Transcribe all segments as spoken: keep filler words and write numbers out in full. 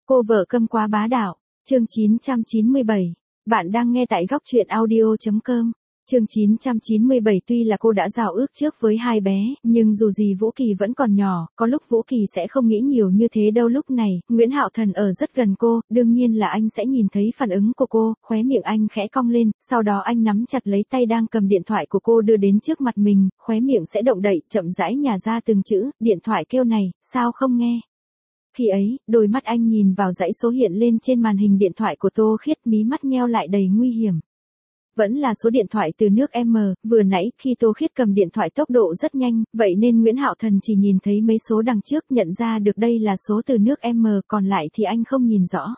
Cô vợ câm quá bá đạo, chương chín trăm chín mươi bảy. Bạn đang nghe tại góc truyện audio chấm com. Chương chín trăm chín mươi bảy. Tuy là cô đã giao ước trước với hai bé, nhưng dù gì Vũ Kỳ vẫn còn nhỏ, có lúc Vũ Kỳ sẽ không nghĩ nhiều như thế đâu. Lúc này, Nguyễn Hạo Thần ở rất gần cô, đương nhiên là anh sẽ nhìn thấy phản ứng của cô, khóe miệng anh khẽ cong lên, sau đó anh nắm chặt lấy tay đang cầm điện thoại của cô đưa đến trước mặt mình, khóe miệng sẽ động đậy, chậm rãi nhả ra từng chữ, điện thoại kêu này, sao không nghe? Khi ấy, đôi mắt anh nhìn vào dãy số hiện lên trên màn hình điện thoại của Tô Khiết, mí mắt nheo lại đầy nguy hiểm. Vẫn là số điện thoại từ nước M, vừa nãy khi Tô Khiết cầm điện thoại tốc độ rất nhanh, vậy nên Nguyễn Hạo Thần chỉ nhìn thấy mấy số đằng trước, nhận ra được đây là số từ nước M, còn lại thì anh không nhìn rõ.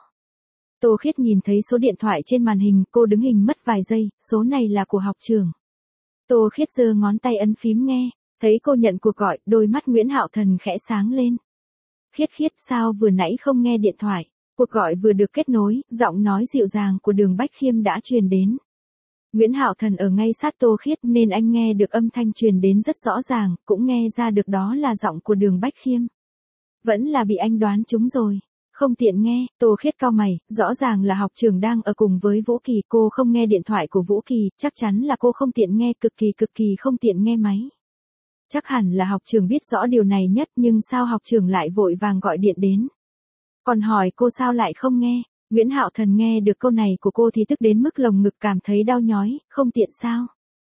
Tô Khiết nhìn thấy số điện thoại trên màn hình, cô đứng hình mất vài giây, số này là của học trưởng. Tô Khiết giơ ngón tay ấn phím nghe, thấy cô nhận cuộc gọi, đôi mắt Nguyễn Hạo Thần khẽ sáng lên. Khiết Khiết, sao vừa nãy không nghe điện thoại? Cuộc gọi vừa được kết nối, giọng nói dịu dàng của Đường Bách Khiêm đã truyền đến. Nguyễn Hạo Thần ở ngay sát Tô Khiết nên anh nghe được âm thanh truyền đến rất rõ ràng, cũng nghe ra được đó là giọng của Đường Bách Khiêm. Vẫn là bị anh đoán trúng rồi. Không tiện nghe, Tô Khiết cau mày, rõ ràng là học trưởng đang ở cùng với Vũ Kỳ, cô không nghe điện thoại của Vũ Kỳ, chắc chắn là cô không tiện nghe, cực kỳ cực kỳ không tiện nghe máy. Chắc hẳn là học trưởng biết rõ điều này nhất, nhưng sao học trưởng lại vội vàng gọi điện đến? Còn hỏi cô sao lại không nghe? Nguyễn Hạo Thần nghe được câu này của cô thì tức đến mức lồng ngực cảm thấy đau nhói, không tiện sao?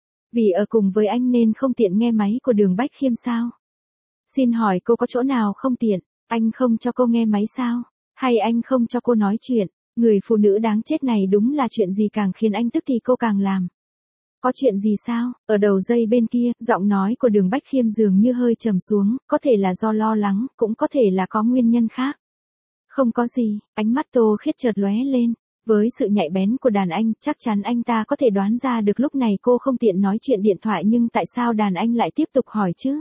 Vì ở cùng với anh nên không tiện nghe máy của Đường Bách Khiêm sao? Xin hỏi cô có chỗ nào không tiện? Anh không cho cô nghe máy sao? Hay anh không cho cô nói chuyện? Người phụ nữ đáng chết này đúng là chuyện gì càng khiến anh tức thì cô càng làm. Có chuyện gì sao? Ở đầu dây bên kia, giọng nói của Đường Bách Khiêm dường như hơi trầm xuống, có thể là do lo lắng, cũng có thể là có nguyên nhân khác. Không có gì, ánh mắt Tô Khiết chợt lóe lên. Với sự nhạy bén của đàn anh, chắc chắn anh ta có thể đoán ra được lúc này cô không tiện nói chuyện điện thoại, nhưng tại sao đàn anh lại tiếp tục hỏi chứ?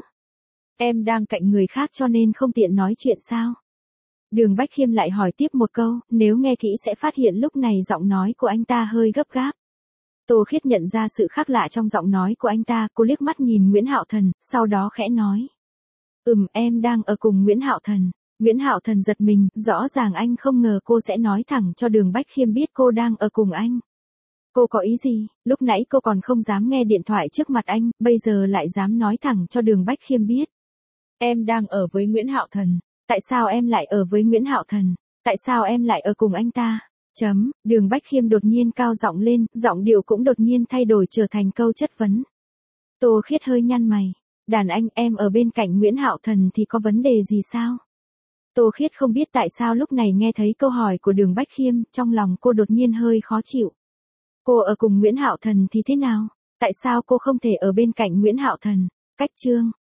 Em đang cạnh người khác cho nên không tiện nói chuyện sao? Đường Bách Khiêm lại hỏi tiếp một câu, nếu nghe kỹ sẽ phát hiện lúc này giọng nói của anh ta hơi gấp gáp. Tô Khiết nhận ra sự khác lạ trong giọng nói của anh ta, cô liếc mắt nhìn Nguyễn Hạo Thần, sau đó khẽ nói. Ừm, em đang ở cùng Nguyễn Hạo Thần. Nguyễn Hạo Thần giật mình, rõ ràng anh không ngờ cô sẽ nói thẳng cho Đường Bách Khiêm biết cô đang ở cùng anh. Cô có ý gì? Lúc nãy cô còn không dám nghe điện thoại trước mặt anh, bây giờ lại dám nói thẳng cho Đường Bách Khiêm biết. Em đang ở với Nguyễn Hạo Thần. Tại sao em lại ở với Nguyễn Hạo Thần? Tại sao em lại ở cùng anh ta? Chấm, Đường Bách Khiêm đột nhiên cao giọng lên, giọng điệu cũng đột nhiên thay đổi trở thành câu chất vấn. Tô Khiết hơi nhăn mày. Đàn anh, em ở bên cạnh Nguyễn Hạo Thần thì có vấn đề gì sao? Tô Khiết không biết tại sao lúc này nghe thấy câu hỏi của Đường Bách Khiêm, trong lòng cô đột nhiên hơi khó chịu. Cô ở cùng Nguyễn Hạo Thần thì thế nào? Tại sao cô không thể ở bên cạnh Nguyễn Hạo Thần? Cách chương.